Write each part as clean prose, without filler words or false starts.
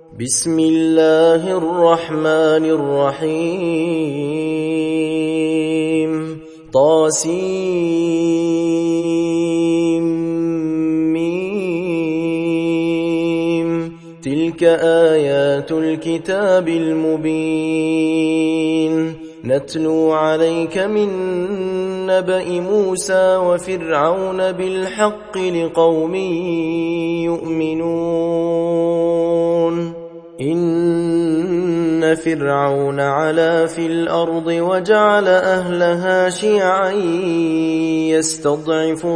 بسم الله الرحمن الرحيم طاسيم تلك آيات الكتاب المبين نتلو عليك من نبأ موسى وفرعون بالحق لقوم يؤمنون إن فرعون علا في الأرض وجعل أهلها شيعا يستضعف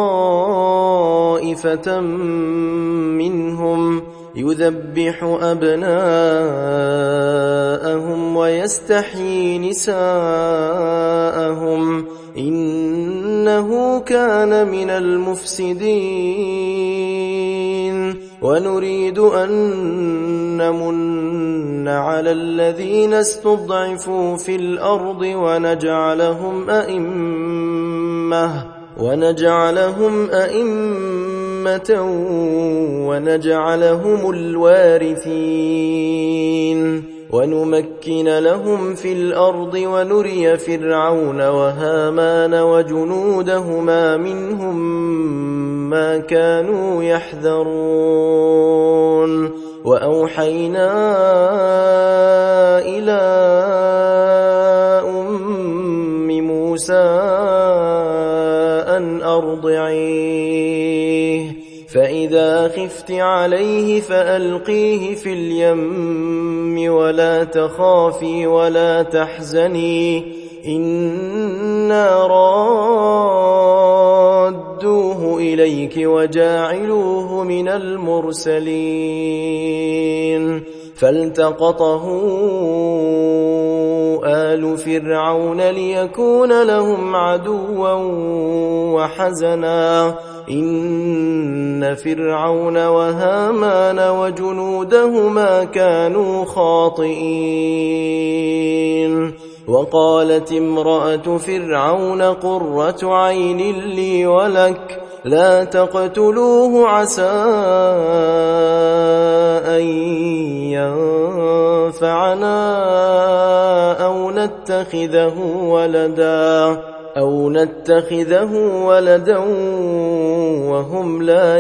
طائفة منهم يذبح أبناءهم ويستحيي نساءهم إنه كان من المفسدين ونريد أن نمن على الذين استضعفوا في الأرض ونجعلهم أئمة ونجعلهم الوارثين ونمكن لهم في الأرض ونري فرعون وهامان وجنودهما منهم ما كانوا يحذرون وأوحينا إلى أم موسى أن أرضعيه فإذا خفت عليه فألقيه في اليم ولا تخافي ولا تحزني إنا رادوه إليك وجاعلوه من المرسلين فالتقطه آل فرعون ليكون لهم عدوا وحزنا إن فرعون وهامان وجنودهما كانوا خاطئين وقالت امرأة فرعون قرة عين لي ولك لا تقتلوه عسى أن ينفعنا أو نتخذه ولدا وهم لا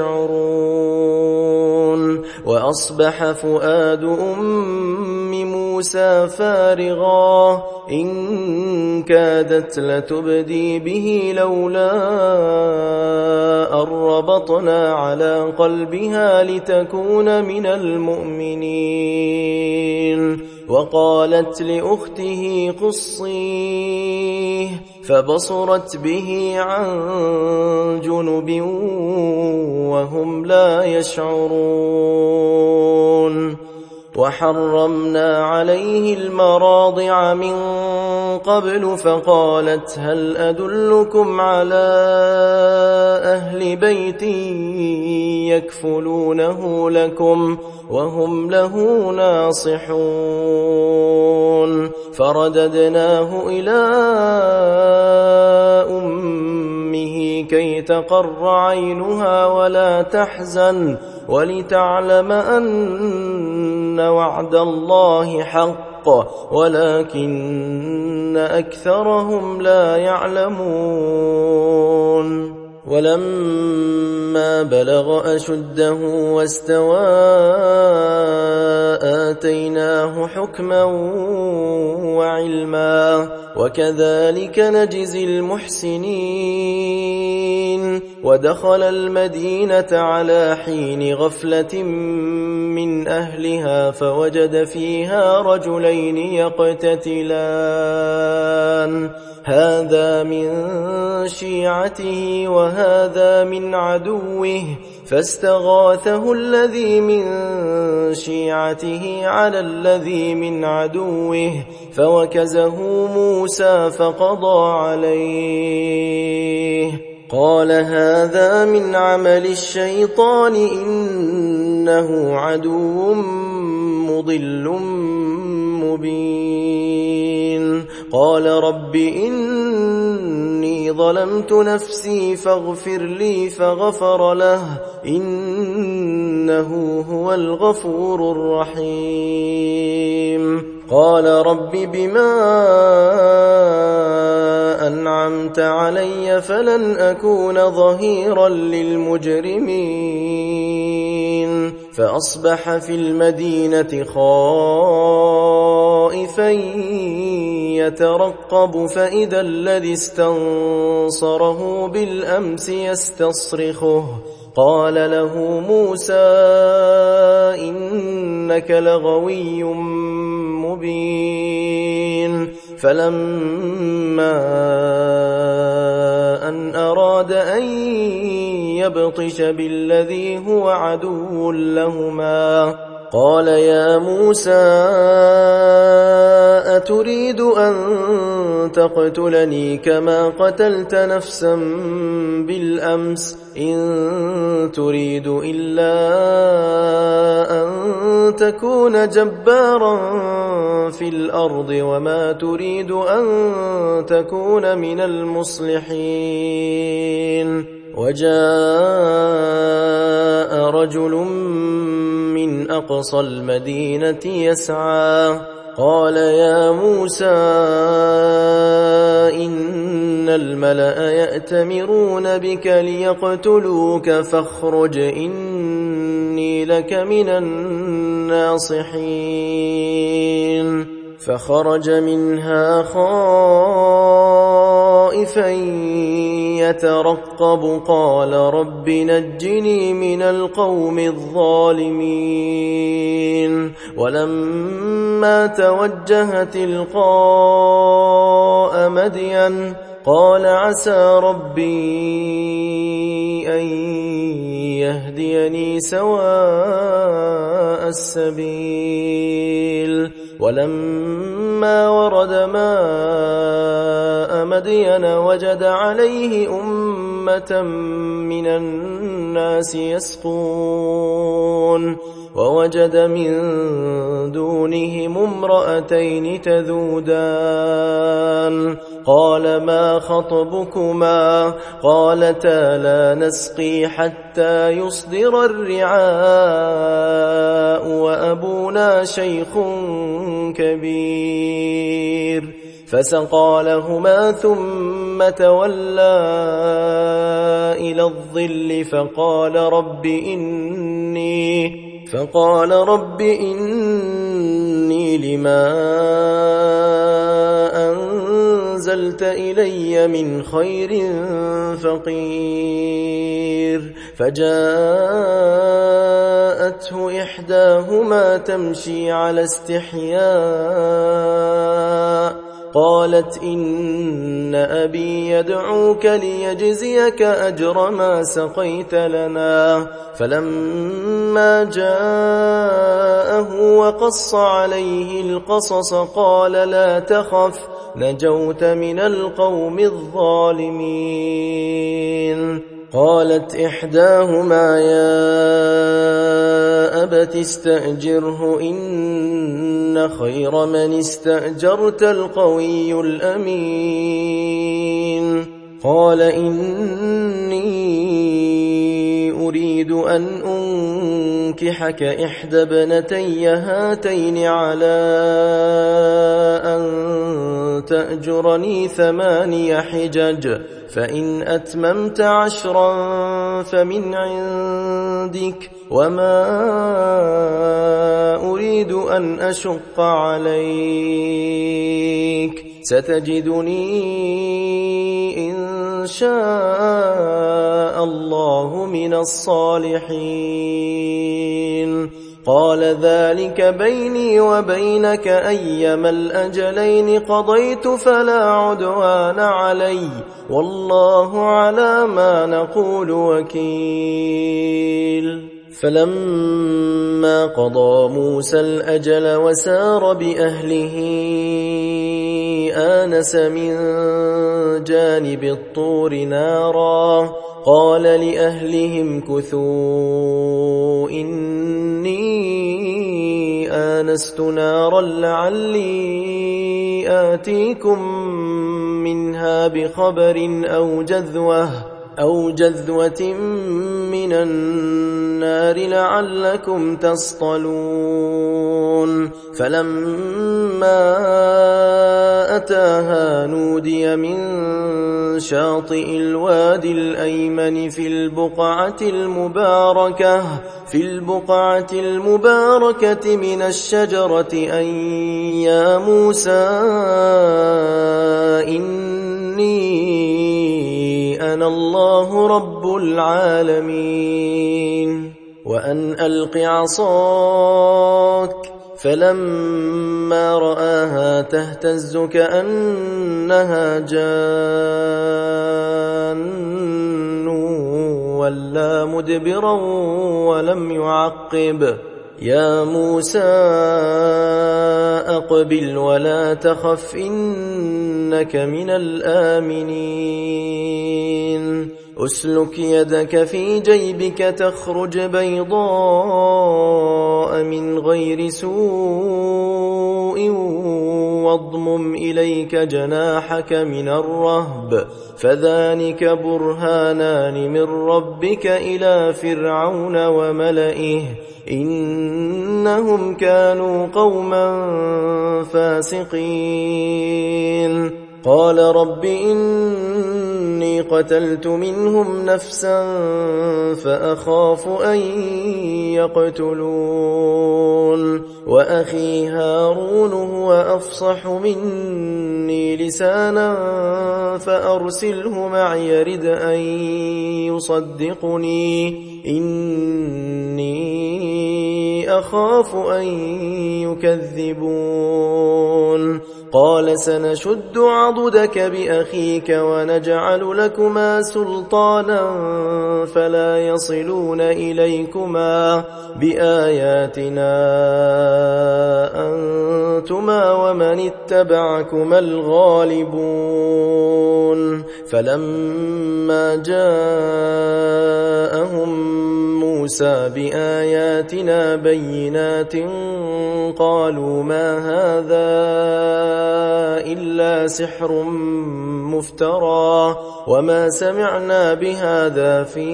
يشعرون وأصبح فؤاد أم موسى فارغا إن كادت لتبدي به لولا أن ربطنا على قلبها لتكون من المؤمنين وقالت لأخته قصيه فبصرت به عن جنب وهم لا يشعرون وحرمنا عليه المراضع من قبل فقالت هل أدلكم على أهل بيت يكفلونه لكم وهم له ناصحون فرددناه إلى أمه كي تقر عينها ولا تحزن ولتعلم أن وعد الله حق ولكن أكثرهم لا يعلمون ولما بلغ أشده واستوى آتيناه حكما وعلما وكذلك نجزي المحسنين ودخل المدينة على حين غفلة من أهلها فوجد فيها رجلين يقتتلان هذا من شيعته وهذا من عدوه فاستغاثه الذي من شيعته على الذي من عدوه فوكزه موسى فقضى عليه قال هذا من عمل الشيطان إنه عدو مضل مبين قال رب إني ظلمت نفسي فاغفر لي فغفر له إنه إنه هو الغفور الرحيم قال رب بما أنعمت علي فلن أكون ظهيرا للمجرمين فأصبح في المدينة خائفا يترقب فإذا الذي استنصره بالأمس يستصرخه قال له موسى إنك لغوي مبين فلما أن أراد أن يبطش بالذي هو عدو لهما قال يا موسى أتريد أن تقتلني كما قتلت نفسا بالأمس إن تريد إلا أن تكون جبارا في الأرض وما تريد أن تكون من المصلحين وجاء رجل من أقصى المدينة يسعى قال يا موسى إن الملأ يأتمرون بك ليقتلوك فاخرج إني لك من الناصحين فخرج منها خائفا يترقب قال رب نجني من القوم الظالمين ولما توجه تلقاء مدين قال عسى ربي أن يهديني سواء السبيل ولما ورد ماء مدين وجد عليه أمة من الناس يسقون ووجد من دونهم امرأتين تذودان قال ما خطبكما قالتا لا نسقي حتى يصدر الرعاء وأبونا شيخ كبير فسقى لهما ثم تولى إلى الظل فقال رب إني لما أنزلت إلي من خير فقير فجاءته إحداهما تمشي على استحياء قالت إن أبي يدعوك ليجزيك أجر ما سقيت لنا فلما جاءه وقص عليه القصص قال لا تخف نجوت من القوم الظالمين قالت إحداهما يا أبت استأجره إن خير من استأجرت القوي الأمين قال إني أريد أن أنكحك إحدى ابنتي هاتين على أن تأجرني 8 حجج فإن أتممت 10 فمن عندك وما أريد أن أشق عليك ستجدني إن شاء الله من الصالحين قال ذلك بيني وبينك أيما الأجلين قضيت فلا عدوان علي والله على ما نقول وكيل فلما قضى موسى الأجل وسار بأهله آنس من جانب الطور نارا قال لأهلهم كثوا إني آنست نارا لعلي آتيكم منها بخبر أو جذوة أو جذوة من النار لعلكم تصطلون فلما أتاها نودي من شاطئ الوادي الأيمن في البقعة المباركة من الشجرة أن يا موسى إني أنا الله رب العالمين وأن ألق عصاك فلما رآها تهتز كأنها جان ولا مدبرا ولم يعقب يا موسى أقبل ولا تخف إنك من الآمنين أسلك يدك في جيبك تخرج بيضاء من غير سوء واضمم إليك جناحك من الرهب فذلك برهانان من ربك إلى فرعون وملئه إنهم كانوا قوما فاسقين قال رب إني قتلت منهم نفسا فأخاف أن يقتلون وأخي هارون هو أفصح مني لسانا فأرسله معي يرد أن يصدقني إني أخاف أن يكذبون قال سنشد عضدك بأخيك ونجعل لكما سلطانا فلا يصلون إليكما بآياتنا أنتما ومن اتبعكما الغالبون فلما جاءهم موسى بآياتنا بينات قالوا ما هذا إلا سحر مفترى وما سمعنا بهذا في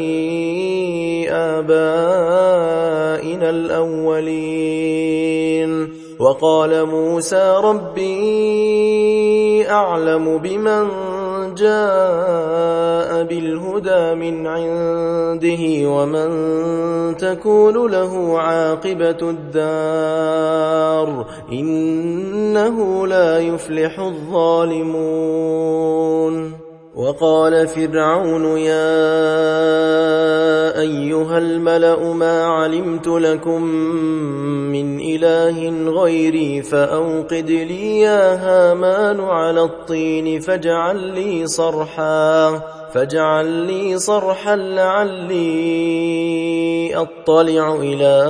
آبائنا الأولين وقال موسى ربي أعلم بمن جاء بالهدى من عنده ومن تكون له عاقبة الدار إنه لا يفلح الظالمون وقال فرعون يا أيها الملأ ما علمت لكم من إله غيري فأوقد لي يا هامان على الطين فاجعل لي صرحا لعلي أطلع إلى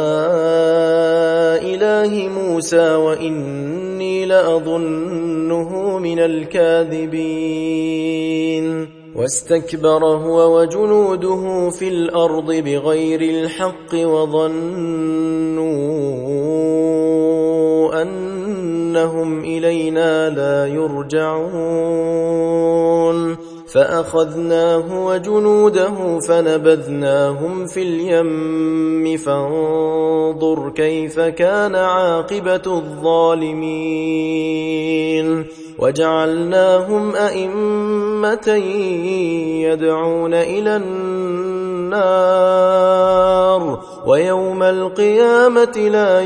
إله موسى وإني لأظنه من الكاذبين واستكبر هو وجنوده في الأرض بغير الحق وظنوا أنهم إلينا لا يرجعون فأخذناه وجنوده فنبذناهم في اليم فانظر كيف كان عاقبة الظالمين وجعلناهم أئمة يدعون إلى النار ويوم القيامة لا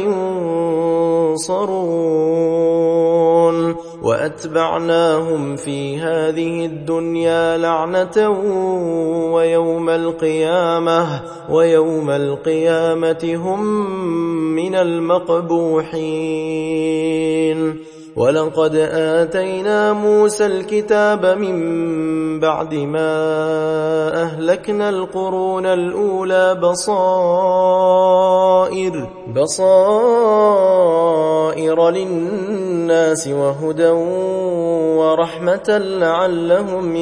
ينصرون وأتبعناهم في هذه الدنيا لعنة ويوم القيامة هم من المقبوحين ولقد آتينا موسى الكتاب من بعد ما أهلكنا القرون الأولى بصائر للناس وهدى ورحمة لعلهم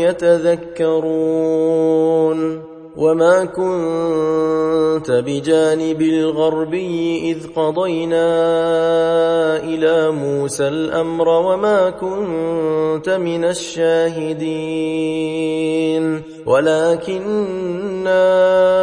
يتذكرون وما كنت بجانب الغربي إذ قضينا إلى موسى الأمر وما كنت من الشاهدين ولكننا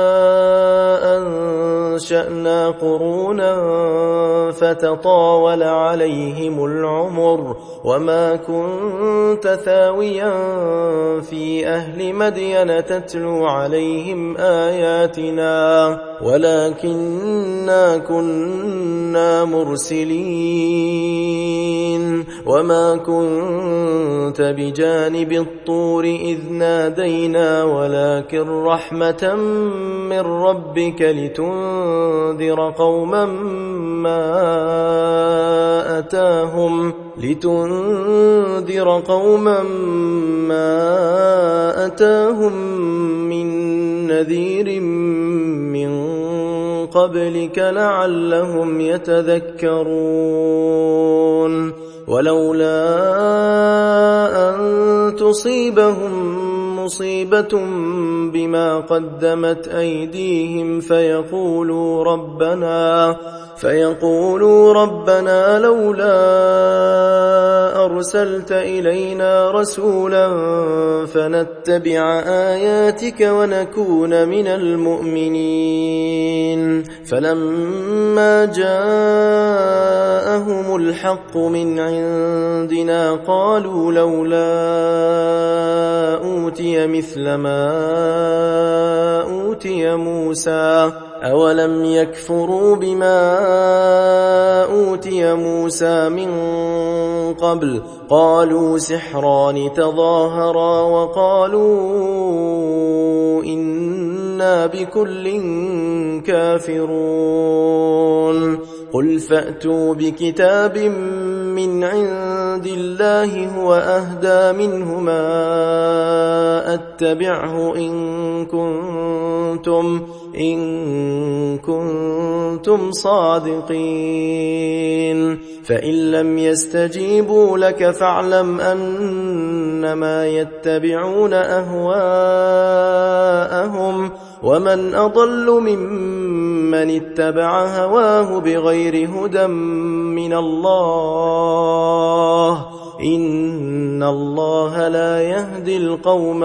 أنشأنا قرونا فتطاول عليهم العمر وما كنت ثاويا في أهل مدين تتلو عليهم آياتنا ولكننا كنا مرسلين وما كنت بجانب الطور إذ نادينا ولكن رحمة من ربك لتنذر قوما ما أتاهم من نذير من قبلك لعلهم يتذكرون ولولا أن تصيبهم مصيبة بما قدمت أيديهم فيقولوا ربنا لولا أرسلت إلينا رسولا فنتبع آياتك ونكون من المؤمنين فلما جاءهم الحق من عندنا قالوا لولا أوتي مثل ما أوتي موسى أولم يكفروا بما أوتي موسى من قبل قالوا سحران تظاهرا وقالوا إنا بكل كافرون قل فأتوا بكتاب من عند الله هو أهدى منهما أتبعه إن كنتم صادقين فإن لم يستجيبوا لك فاعلم أنما يتبعون أهواءهم ومن أضل ممن اتبع هواه بغير هدى من الله إن الله لا يهدي القوم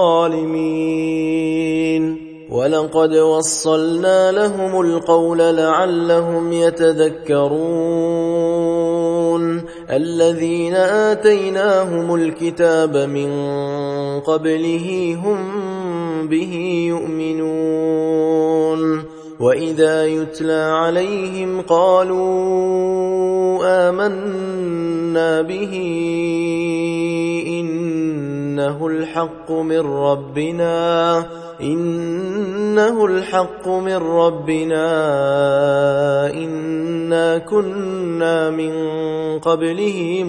الظالمين ولقد وصلنا لهم القول لعلهم يتذكرون الذين آتيناهم الكتاب من قبله هم به يؤمنون وإذا يتلى عليهم قالوا آمنا به إنه الحق من ربنا إنا كنا من قبله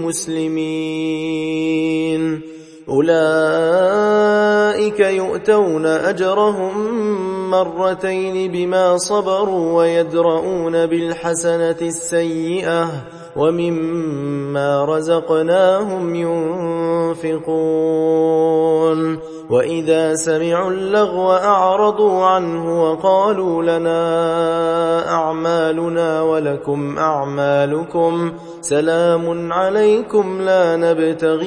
مسلمين أولئك يؤتون أجرهم مرتين بما صبروا ويدرؤون بالحسنة السيئة ومما رزقناهم ينفقون وإذا سمعوا اللغو أعرضوا عنه وقالوا لنا أعمالنا ولكم أعمالكم سلام عليكم لا نبتغي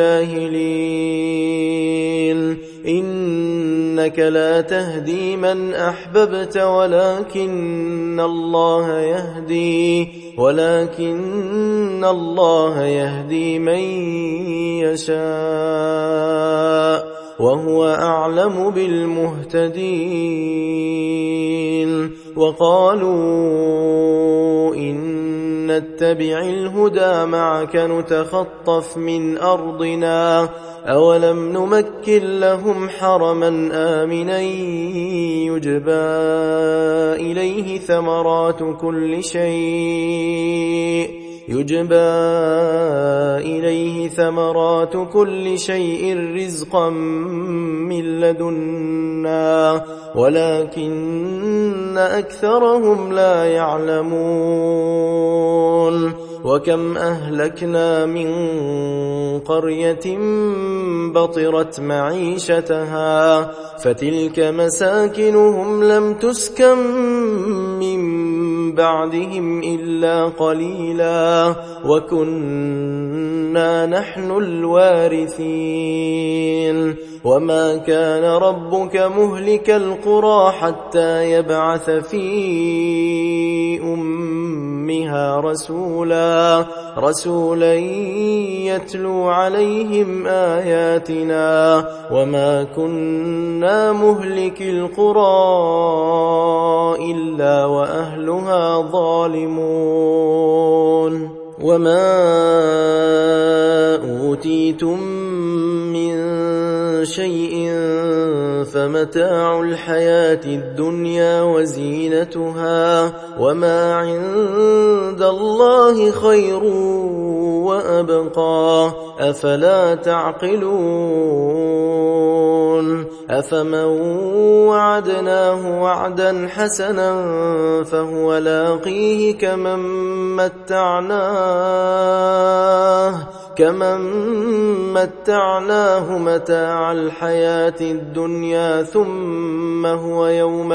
الجاهلين إنك لا تهدي من أحببت ولكن الله يهدي من يشاء وهو أعلم بالمهتدين وقالوا إن نتبع الهدى معك نتخطف من أرضنا أولم نمكن لهم حرما آمنا يجبى إليه ثمرات كل شيء رزقا من لدنا ولكن أكثرهم لا يعلمون وكم أهلكنا من قرية بطرت معيشتها فتلك مساكنهم لم تسكن من بعدهم إلا قليلا وكنا نحن الوارثين وما كان ربك مهلك القرى حتى يبعث في أمها رسولا يتلو عليهم آياتنا وما كنا مهلك القرى إلا وأهلها ظالمون وما أوتيتم من شيء فمتاع الحياة الدنيا وزينتها وما عند الله خير وأبقى أفلا تعقلون أفمن وعدناه وعدا حسنا فهو لاقيه كمن متعناه متاع الحياة الدنيا ثم هو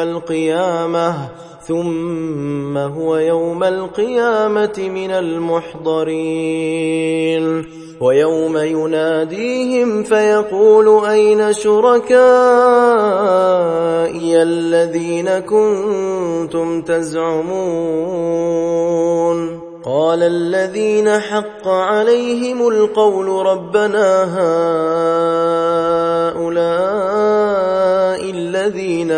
يوم القيامة من المحضرين ويوم يناديهم فيقول أين شركائي الذين كنتم تزعمون قال الذين حق عليهم القول ربنا هؤلاء الذين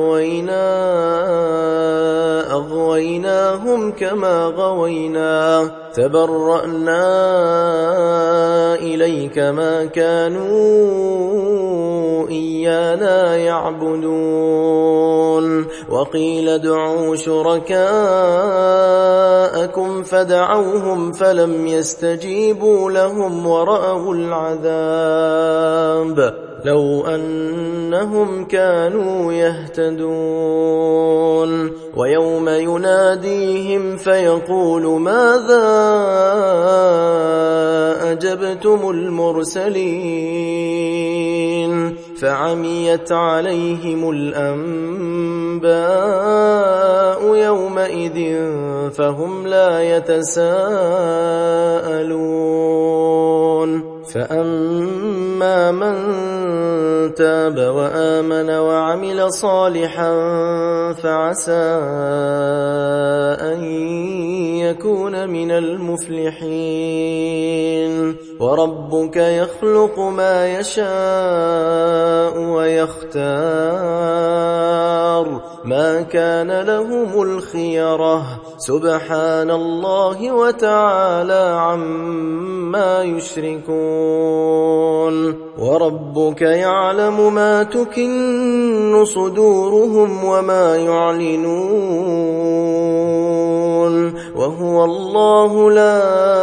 أغويناهم كما غوينا تبرأنا إليك ما كانوا إيانا يعبدون وقيل ادعوا شركاءكم فدعوهم فلم يستجيبوا لهم ورأوا العذاب لو أنهم كانوا يهتدون ويوم يناديهم فيقول ماذا أجبتم المرسلين فعميت عليهم الأنباء يومئذ فهم لا يتساءلون فأما من تاب وآمن وعمل صالحا فعسى أن يكون من المفلحين وربك يخلق ما يشاء ويختار ما كان لهم الخيرة سبحان الله وتعالى عما يشركون وربك يعلم ما تكن صدورهم وما يعلنون وهو الله لا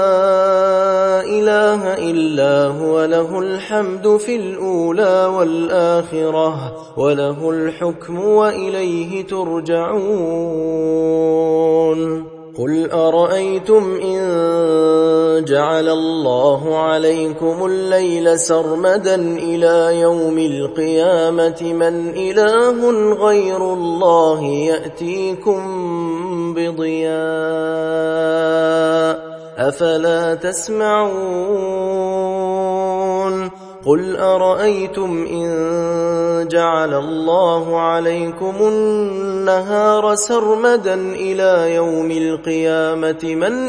إله إلا هو له الحمد في الأولى والآخرة وله الحكم وإليه ترجعون قل أرأيتم إن جعل الله عليكم الليل سرمدا إلى يوم القيامة من إله غير الله يأتيكم بضياء أفلا تسمعون قل أرأيتم إن جعل الله عليكم النهار سرمدا إلى يوم القيامة من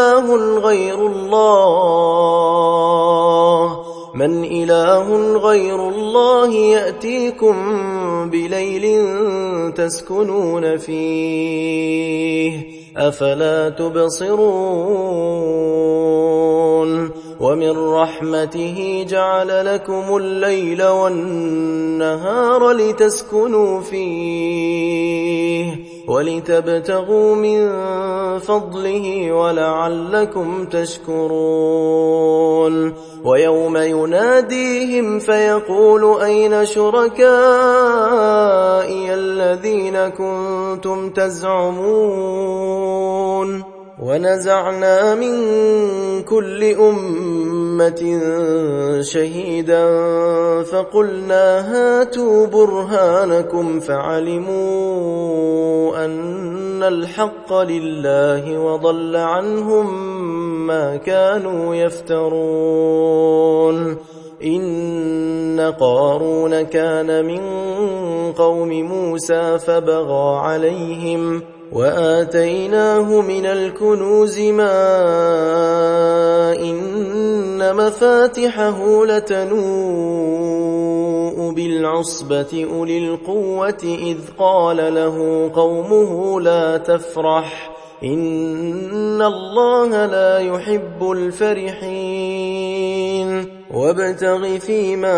إله غير الله يأتيكم بليل تسكنون فيه أفلا تبصرون ومن رحمته جعل لكم الليل والنهار لتسكنوا فيه ولتبتغوا من فضله ولعلكم تشكرون ويوم يناديهم فيقول أين شركائي الذين كنتم تزعمون ونزعنا من كل أمة أمة شهيدا فقلنا هاتوا برهانكم فعلموا أن الحق لله وضل عنهم ما كانوا يفترون إن قارون كان من قوم موسى فبغى عليهم وآتيناه من الكنوز ما إن مفاتحه لتنوء بالعصبة أولي القوة إذ قال له قومه لا تفرح إن الله لا يحب الفرحين وابتغ فيما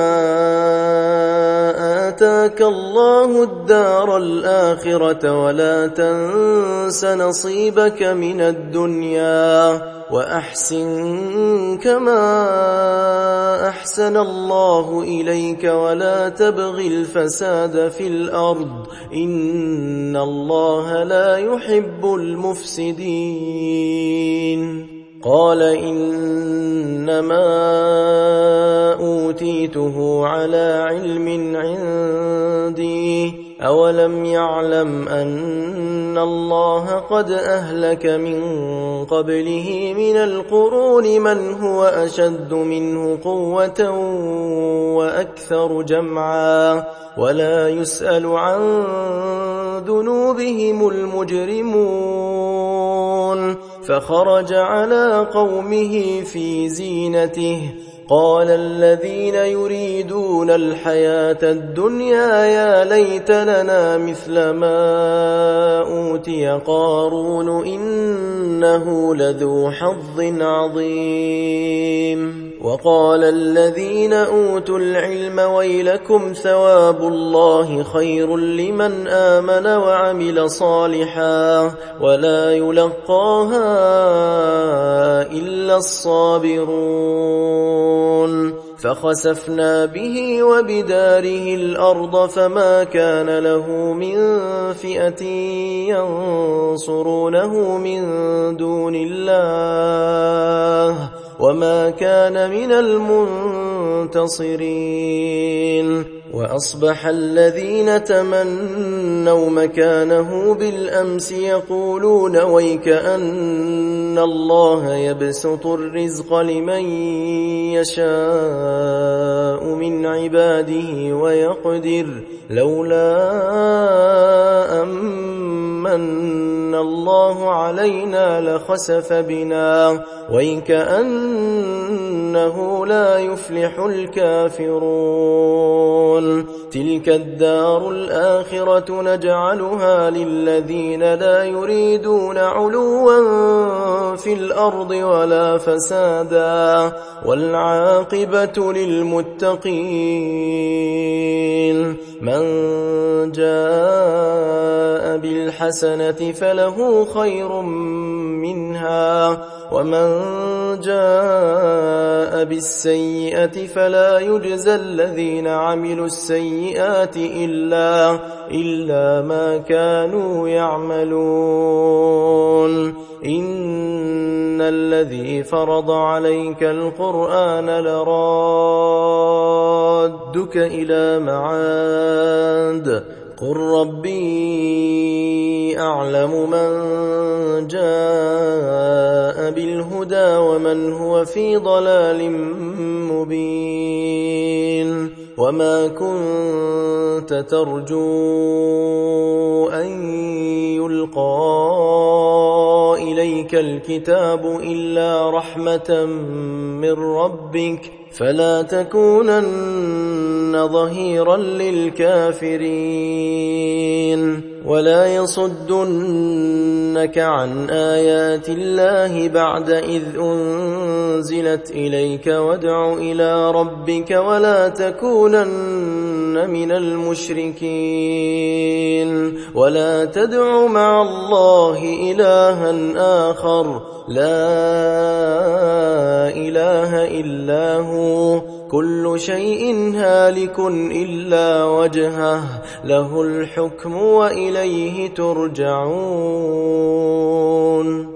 آتاك الله الدار الآخرة ولا تنس نصيبك من الدنيا وأحسن كما أحسن الله إليك ولا تبغ الفساد في الأرض إن الله لا يحب المفسدين قال إنما أوتيته على علم عندي أولم يعلم أن الله قد أهلك من قبله من القرون من هو أشد منه قوة وأكثر جمعا ولا يسأل عن ذنوبهم المجرمون فخرج على قومه في زينته قال الذين يريدون الحياة الدنيا يا ليت لنا مثل ما أوتي قارون إنه لذو حظ عظيم وقال الذين أوتوا العلم ويلكم ثواب الله خير لمن آمن وعمل صالحا ولا يلقاها إلا الصابرون فخسفنا به وبداره الأرض فما كان له من فئة ينصرونه من دون الله وما كان من المنتصرين وأصبح الذين تمنوا مكانه بالأمس يقولون ويك أن الله يبسط الرزق لمن يشاء من عباده ويقدر لولا أمن الله علينا لخسف بنا ويك أنه لا يفلح الكافرون تلك الدار الآخرة نجعلها للذين لا يريدون علوا في الأرض ولا فسادا والعاقبة للمتقين من جاء بالحسنة فله خير منها ومن جاء بالسيئة فلا يجزى الذين عملوا السيئات إلا ما كانوا يعملون إن الذي فرض عليك القرآن لرادك إلى معاد قل ربي أعلم من جاء بالهدى ومن هو في ضلال مبين وما كنت ترجو أن يلقى إليك الكتاب إلا رحمة من ربك فلا تكونن ظهيرا للكافرين ولا يصدنك عن آيات الله بعد إذ أنزلت إليك وادع إلى ربك ولا تكونن من المشركين ولا تدع مع الله إلها آخر لا إله إلا هو كل شيء هالك إلا وجهه له الحكم وإليه ترجعون